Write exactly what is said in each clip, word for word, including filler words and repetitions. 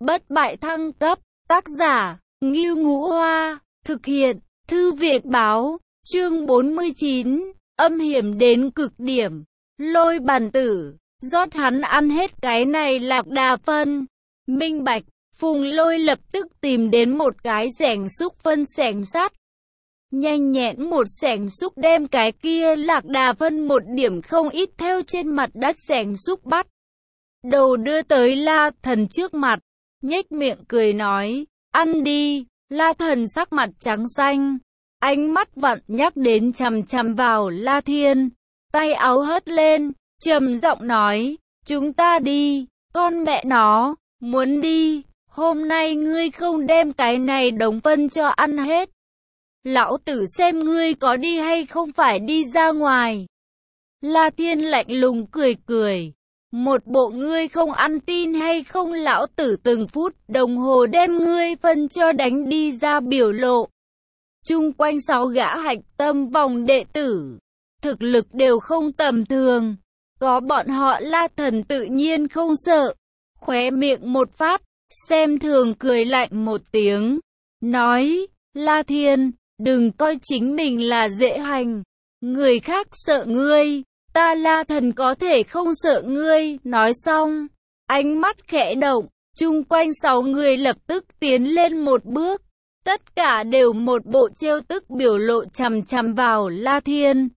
bất bại thăng cấp, tác giả, Ngưu Ngũ Hoa, thực hiện, Thư viện báo, chương bốn mươi chín, âm hiểm đến cực điểm, Lôi Bàn Tử, rót hắn ăn hết cái này Lạc Đà phân, minh bạch. Phùng Lôi lập tức tìm đến một cái xẻng xúc phân xẻng sắt. Nhanh nhẹn một xẻng xúc đem cái kia Lạc Đà phân một điểm không ít theo trên mặt đất xẻng xúc bắt. Đầu đưa tới La Thần trước mặt, nhếch miệng cười nói, ăn đi. La Thần sắc mặt trắng xanh, ánh mắt vặn nhắc đến chằm chằm vào La Thiên, tay áo hất lên, trầm giọng nói, chúng ta đi, con mẹ nó, muốn đi. Hôm nay ngươi không đem cái này đống phân cho ăn hết. Lão tử xem ngươi có đi hay không phải đi ra ngoài. La Thiên lạnh lùng cười cười. Một bộ ngươi không ăn tin hay không lão tử từng phút đồng hồ đem ngươi phân cho đánh đi ra biểu lộ. Chung quanh sáu gã hạch tâm vòng đệ tử. Thực lực đều không tầm thường. Có bọn họ La Thần tự nhiên không sợ. Khóe miệng một phát. Xem thường cười lạnh một tiếng, nói, La Thiên, đừng coi chính mình là dễ hành, người khác sợ ngươi, ta La Thần có thể không sợ ngươi, nói xong, ánh mắt khẽ động, chung quanh sáu người lập tức tiến lên một bước, tất cả đều một bộ trêu tức biểu lộ chằm chằm vào La Thiên.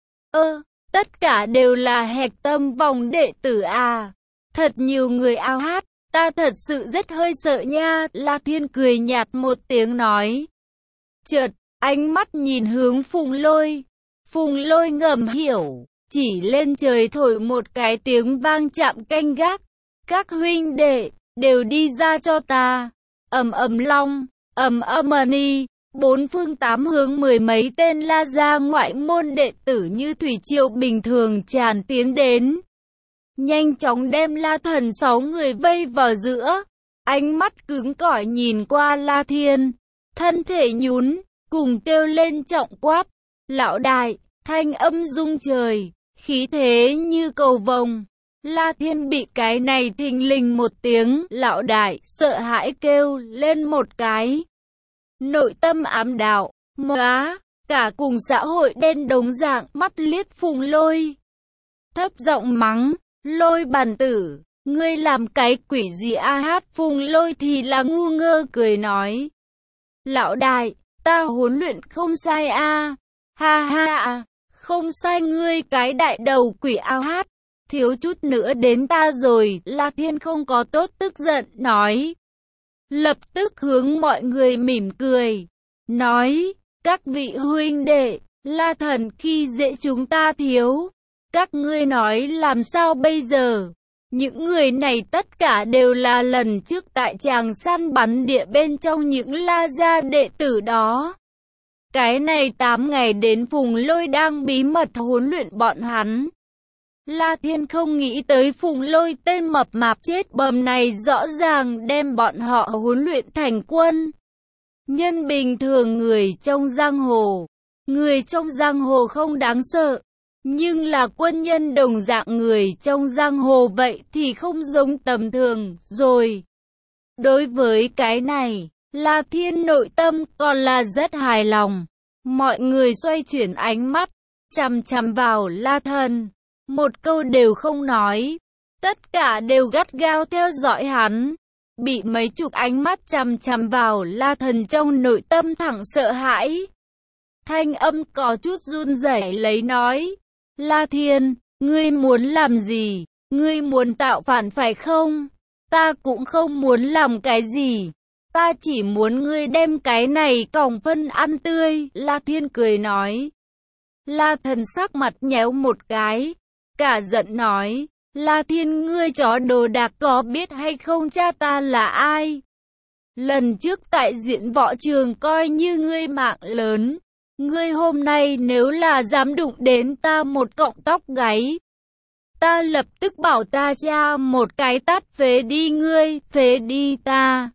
Ơ, tất cả đều là hạch tâm vòng đệ tử à, thật nhiều người ao hát. Ta thật sự rất hơi sợ nha, La Thiên cười nhạt một tiếng nói. Chợt, ánh mắt nhìn hướng Phùng Lôi. Phùng Lôi ngầm hiểu, chỉ lên trời thổi một cái tiếng vang chạm canh gác. Các huynh đệ, đều đi ra cho ta. Ầm ầm long, ầm ầm ni, bốn phương tám hướng mười mấy tên La gia ngoại môn đệ tử như thủy triều bình thường tràn tiến đến. Nhanh chóng đem La Thần sáu người vây vào giữa, ánh mắt cứng cỏi nhìn qua La Thiên, thân thể nhún, cùng kêu lên trọng quát, lão đại, thanh âm rung trời, khí thế như cầu vồng. La Thiên bị cái này thình lình một tiếng, lão đại, sợ hãi kêu lên một cái. Nội tâm ám đạo, móa, cả cùng xã hội đen đống dạng, mắt liếc Phùng Lôi. Thấp giọng mắng. Lôi Bàn Tử, ngươi làm cái quỷ gì a hát? Phùng Lôi thì là ngu ngơ cười nói. Lão đại, ta huấn luyện không sai a, ha ha à, không sai ngươi cái đại đầu quỷ a hát, thiếu chút nữa đến ta rồi. La Thiên không có tốt tức giận, nói. Lập tức hướng mọi người mỉm cười, nói, các vị huynh đệ, La Thần khi dễ chúng ta thiếu. Các ngươi nói làm sao bây giờ? Những người này tất cả đều là lần trước tại tràng săn bắn địa bên trong những La gia đệ tử đó. Cái này tám ngày đến Phùng Lôi đang bí mật huấn luyện bọn hắn. La Thiên không nghĩ tới Phùng Lôi tên mập mạp chết bầm này rõ ràng đem bọn họ huấn luyện thành quân. Nhân bình thường người trong giang hồ, người trong giang hồ không đáng sợ. Nhưng là quân nhân đồng dạng người trong giang hồ vậy thì không giống tầm thường rồi. Đối với cái này, La Thiên nội tâm còn là rất hài lòng. Mọi người xoay chuyển ánh mắt, chằm chằm vào La Thần. Một câu đều không nói. Tất cả đều gắt gao theo dõi hắn. Bị mấy chục ánh mắt chằm chằm vào La Thần trong nội tâm thẳng sợ hãi. Thanh âm có chút run rẩy lấy nói. La Thiên, ngươi muốn làm gì? Ngươi muốn tạo phản phải không? Ta cũng không muốn làm cái gì. Ta chỉ muốn ngươi đem cái này còng phân ăn tươi. La Thiên cười nói. La Thần sắc mặt nhéo một cái. Cả giận nói. La Thiên, ngươi chó đồ đạc có biết hay không cha ta là ai? Lần trước tại diễn võ trường coi như ngươi mạng lớn. Ngươi hôm nay nếu là dám đụng đến ta một cọng tóc gáy, ta lập tức bảo ta cha một cái tát phế đi ngươi, phế đi ta.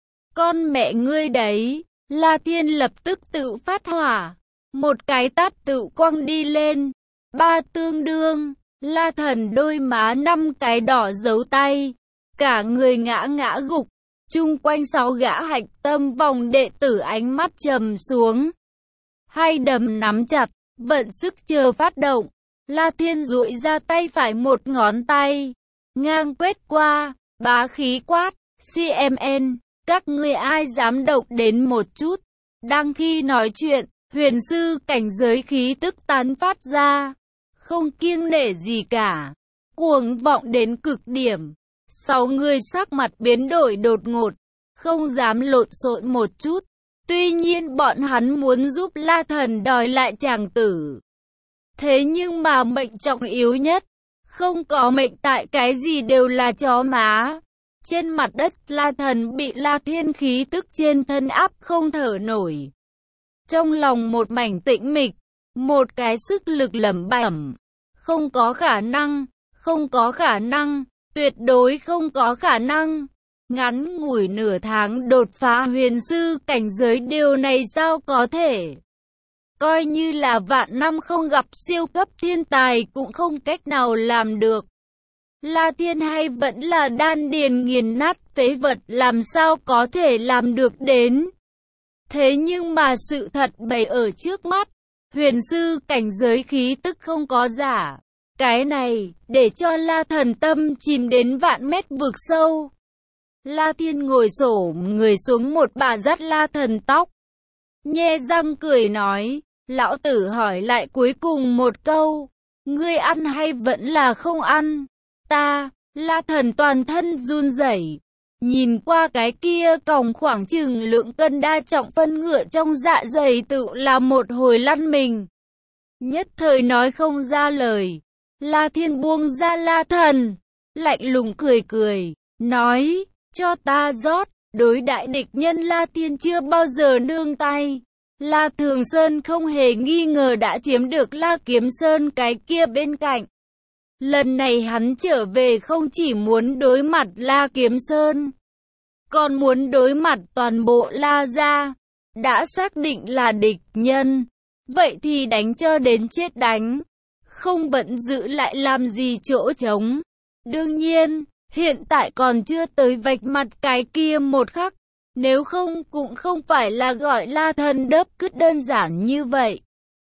Con mẹ ngươi đấy, La Thiên lập tức tự phát hỏa, một cái tát tự quăng đi lên, ba tương đương, La Thần đôi má năm cái đỏ dấu tay, cả người ngã ngã gục, Chung quanh sáu gã hạch tâm vòng đệ tử ánh mắt trầm xuống. Hai đấm nắm chặt, vận sức chờ phát động. La Thiên duỗi ra tay phải một ngón tay, ngang quét qua, bá khí quát, xê em en, các ngươi ai dám động đến một chút. Đang khi nói chuyện, huyền sư cảnh giới khí tức tán phát ra, không kiêng nể gì cả, cuồng vọng đến cực điểm. Sáu người sắc mặt biến đổi đột ngột, không dám lộn xộn một chút. Tuy nhiên bọn hắn muốn giúp La Thần đòi lại chàng tử. Thế nhưng mà mệnh trọng yếu nhất, không có mệnh tại cái gì đều là chó má. Trên mặt đất La Thần bị La Thiên khí tức trên thân áp không thở nổi. Trong lòng một mảnh tĩnh mịch, một cái sức lực lẩm bẩm. Không có khả năng, không có khả năng, tuyệt đối không có khả năng. Ngắn ngủi nửa tháng đột phá huyền sư cảnh giới, điều này sao có thể? Coi như là vạn năm không gặp siêu cấp thiên tài cũng không cách nào làm được. La Thiên hay vẫn là đan điền nghiền nát phế vật, làm sao có thể làm được đến? Thế nhưng mà sự thật bày ở trước mắt, huyền sư cảnh giới khí tức không có giả. Cái này, để cho La Thần tâm chìm đến vạn mét vực sâu. La Thiên ngồi xổm người xuống một bà dắt La Thần tóc. Nhe răng cười nói, lão tử hỏi lại cuối cùng một câu, ngươi ăn hay vẫn là không ăn? Ta, La Thần toàn thân run rẩy, nhìn qua cái kia còng khoảng chừng lượng cân đa trọng phân ngựa trong dạ dày tự là một hồi lăn mình. Nhất thời nói không ra lời. La Thiên buông ra La Thần, lạnh lùng cười cười, nói, cho ta rót. Đối đại địch nhân La Thiên chưa bao giờ nương tay. La Thường Sơn không hề nghi ngờ đã chiếm được La Kiếm Sơn cái kia bên cạnh. Lần này hắn trở về không chỉ muốn đối mặt La Kiếm Sơn, còn muốn đối mặt toàn bộ La gia. Đã xác định là địch nhân, vậy thì đánh cho đến chết đánh, không vẫn giữ lại làm gì chỗ trống. Đương nhiên, hiện tại còn chưa tới vạch mặt cái kia một khắc, nếu không cũng không phải là gọi La Thần đớp cứt đơn giản như vậy.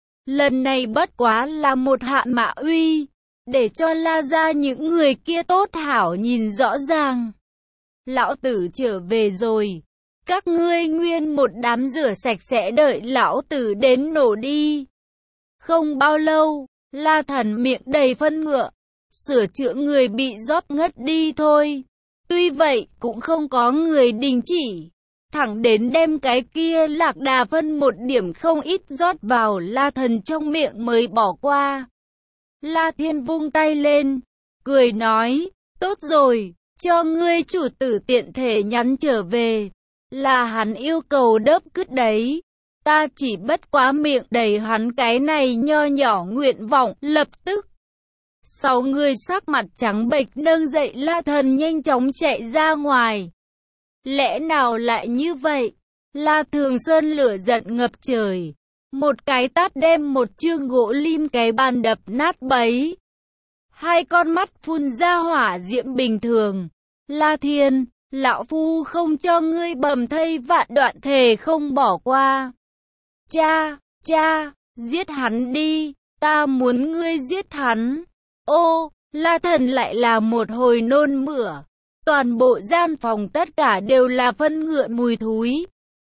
Lần này bất quá là một hạ mã uy, để cho La gia những người kia tốt hảo nhìn rõ ràng. Lão tử trở về rồi, các ngươi nguyên một đám rửa sạch sẽ đợi lão tử đến nổ đi. Không bao lâu, La Thần miệng đầy phân ngựa, sửa chữa người bị rót ngất đi thôi. Tuy vậy cũng không có người đình chỉ, thẳng đến đem cái kia lạc đà phân một điểm không ít rót vào La Thần trong miệng mới bỏ qua. La Thiên vung tay lên, cười nói, tốt rồi, cho ngươi chủ tử tiện thể nhắn trở về, là hắn yêu cầu đớp cứt đấy. Ta chỉ bất quá miệng đầy hắn cái này nho nhỏ nguyện vọng, lập tức. Sáu người sắc mặt trắng bệch nâng dậy La Thần nhanh chóng chạy ra ngoài. Lẽ nào lại như vậy? La Thường Sơn lửa giận ngập trời, một cái tát đem một chương gỗ lim cái bàn đập nát bấy. Hai con mắt phun ra hỏa diễm bình thường. La Thiên, lão phu không cho ngươi bầm thây vạn đoạn, thề không bỏ qua. Cha, cha, giết hắn đi, ta muốn ngươi giết hắn. Ô, La Thần lại là một hồi nôn mửa. Toàn bộ gian phòng tất cả đều là phân ngựa mùi thúi,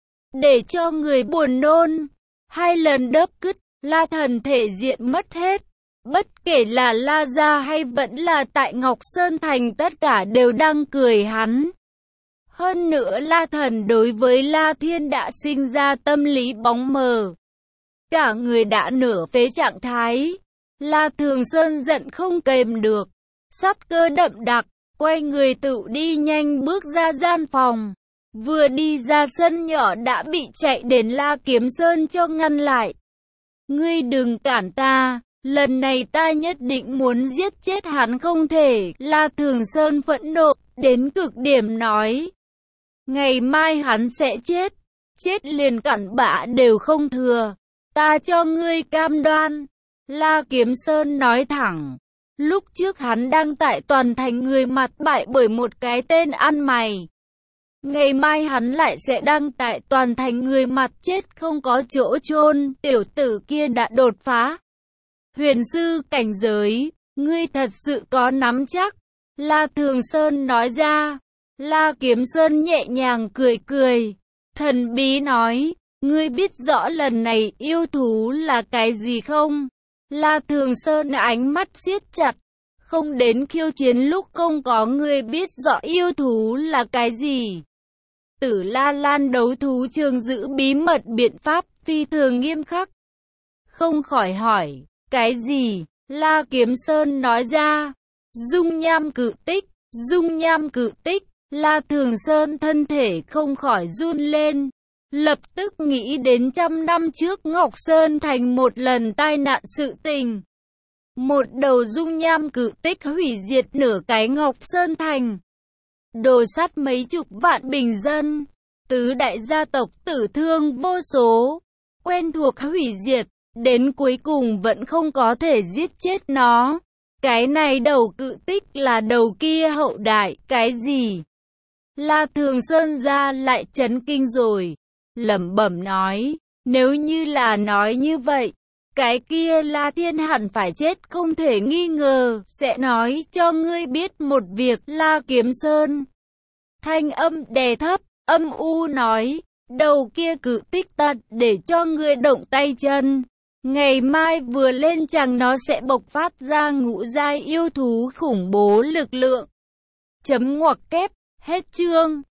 để cho người buồn nôn. Hai lần đớp cứt, La Thần thể diện mất hết. Bất kể là La gia hay vẫn là tại Ngọc Sơn Thành, tất cả đều đang cười hắn. Hơn nữa La Thần đối với La Thiên đã sinh ra tâm lý bóng mờ, cả người đã nửa phế trạng thái. La Thường Sơn giận không kềm được, sát cơ đậm đặc, quay người tự đi nhanh bước ra gian phòng. Vừa đi ra sân nhỏ đã bị chạy đến La Kiếm Sơn cho ngăn lại. Ngươi đừng cản ta, lần này ta nhất định muốn giết chết hắn không thể. La Thường Sơn phẫn nộ đến cực điểm nói, ngày mai hắn sẽ chết, chết liền cặn bã đều không thừa, ta cho ngươi cam đoan. La Kiếm Sơn nói thẳng, lúc trước hắn đang tại toàn thành người mặt bại bởi một cái tên ăn mày. Ngày mai hắn lại sẽ đăng tại toàn thành người mặt chết không có chỗ chôn. Tiểu tử kia đã đột phá huyền sư cảnh giới, ngươi thật sự có nắm chắc. La Thường Sơn nói ra. La Kiếm Sơn nhẹ nhàng cười cười, thần bí nói, ngươi biết rõ lần này yêu thú là cái gì không? La Thường Sơn ánh mắt siết chặt, không đến khiêu chiến lúc không có người biết rõ yêu thú là cái gì. Tử La Lan đấu thú trường giữ bí mật biện pháp phi thường nghiêm khắc. Không khỏi hỏi, cái gì? La Kiếm Sơn nói ra, dung nham cự tích, dung nham cự tích. La Thường Sơn thân thể không khỏi run lên, lập tức nghĩ đến trăm năm trước Ngọc Sơn Thành một lần tai nạn sự tình. Một đầu dung nham cự tích hủy diệt nửa cái Ngọc Sơn Thành, đồ sắt mấy chục vạn bình dân, tứ đại gia tộc tử thương vô số, quen thuộc hủy diệt, đến cuối cùng vẫn không có thể giết chết nó. Cái này đầu cự tích là đầu kia hậu đại, cái gì? La Thường Sơn ra lại chấn kinh rồi, lẩm bẩm nói, nếu như là nói như vậy, cái kia La Thiên hẳn phải chết không thể nghi ngờ, sẽ nói cho ngươi biết một việc. La Kiếm Sơn thanh âm đè thấp, âm u nói, đầu kia cự tích tật để cho ngươi động tay chân. Ngày mai vừa lên chẳng nó sẽ bộc phát ra ngũ giai yêu thú khủng bố lực lượng. Chấm ngoặc kép, hết chương.